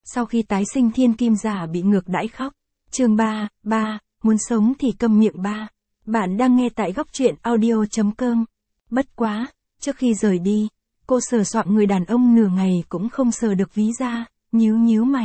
Sau khi tái sinh thiên kim giả bị ngược đãi khóc. Chương 3, muốn sống thì câm miệng 3. Bạn đang nghe tại góc truyện audio.com. Bất quá, trước khi rời đi, cô sờ soạng người đàn ông nửa ngày cũng không sờ được ví ra, nhíu mày.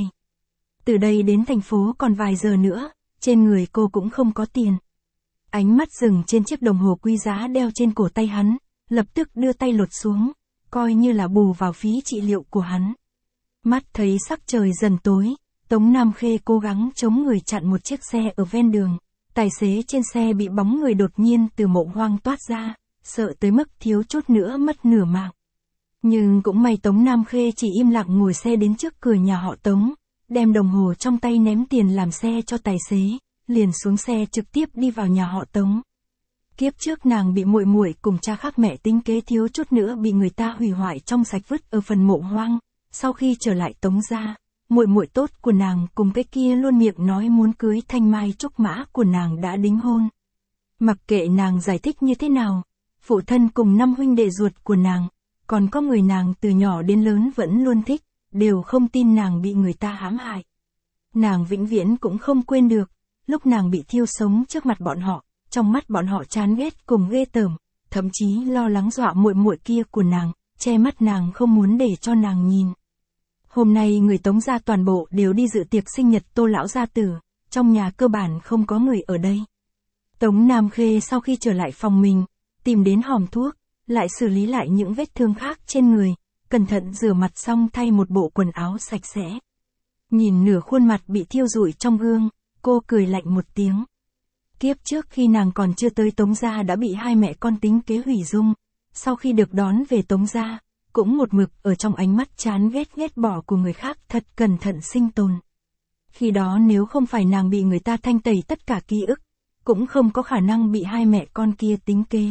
Từ đây đến thành phố còn vài giờ nữa, trên người cô cũng không có tiền. Ánh mắt dừng trên chiếc đồng hồ quý giá đeo trên cổ tay hắn, lập tức đưa tay lột xuống, coi như là bù vào phí trị liệu của hắn. Mắt thấy sắc trời dần tối, Tống Nam Khê cố gắng chống người chặn một chiếc xe ở ven đường. Tài xế trên xe bị bóng người đột nhiên từ mộ hoang toát ra, sợ tới mức thiếu chút nữa mất nửa mạng. Nhưng cũng may Tống Nam Khê chỉ im lặng ngồi xe đến trước cửa nhà họ Tống, đem đồng hồ trong tay ném tiền làm xe cho tài xế, liền xuống xe trực tiếp đi vào nhà họ Tống. Kiếp trước nàng bị muội muội cùng cha khác mẹ tính kế thiếu chút nữa bị người ta hủy hoại trong sạch vứt ở phần mộ hoang. Sau khi trở lại Tống gia, muội muội tốt của nàng cùng cái kia luôn miệng nói muốn cưới Thanh Mai Trúc Mã của nàng đã đính hôn. Mặc kệ nàng giải thích như thế nào, phụ thân cùng 5 huynh đệ ruột của nàng, còn có người nàng từ nhỏ đến lớn vẫn luôn thích, đều không tin nàng bị người ta hãm hại. Nàng vĩnh viễn cũng không quên được, lúc nàng bị thiêu sống trước mặt bọn họ, trong mắt bọn họ chán ghét cùng ghê tởm, thậm chí lo lắng dọa muội muội kia của nàng, che mắt nàng không muốn để cho nàng nhìn. Hôm nay người Tống gia toàn bộ đều đi dự tiệc sinh nhật Tô lão gia tử, trong nhà cơ bản không có người ở đây. Tống Nam Khê sau khi trở lại phòng mình, tìm đến hòm thuốc, lại xử lý lại những vết thương khác trên người, cẩn thận rửa mặt xong thay một bộ quần áo sạch sẽ. Nhìn nửa khuôn mặt bị thiêu rụi trong gương, cô cười lạnh một tiếng. Kiếp trước khi nàng còn chưa tới Tống gia đã bị hai mẹ con tính kế hủy dung, sau khi được đón về Tống gia, cũng một mực ở trong ánh mắt chán ghét bỏ của người khác thật cẩn thận sinh tồn. Khi đó nếu không phải nàng bị người ta thanh tẩy tất cả ký ức, cũng không có khả năng bị hai mẹ con kia tính kế.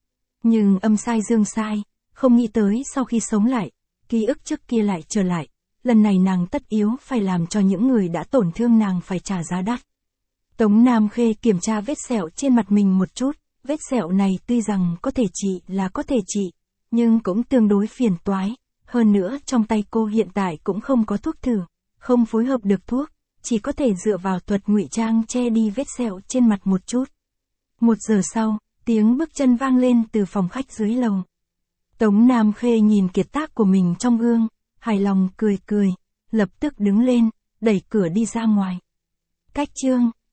Nhưng âm sai dương sai, không nghĩ tới sau khi sống lại, ký ức trước kia lại trở lại, lần này nàng tất yếu phải làm cho những người đã tổn thương nàng phải trả giá đắt. Tống Nam Khê kiểm tra vết sẹo trên mặt mình một chút, vết sẹo này tuy rằng có thể trị là có thể trị, nhưng cũng tương đối phiền toái, hơn nữa trong tay cô hiện tại cũng không có thuốc thử, không phối hợp được thuốc, chỉ có thể dựa vào thuật ngụy trang che đi vết sẹo trên mặt một chút. 1 giờ sau, tiếng bước chân vang lên từ phòng khách dưới lầu. Tống Nam Khê nhìn kiệt tác của mình trong gương, hài lòng cười, lập tức đứng lên, đẩy cửa đi ra ngoài. Cách chương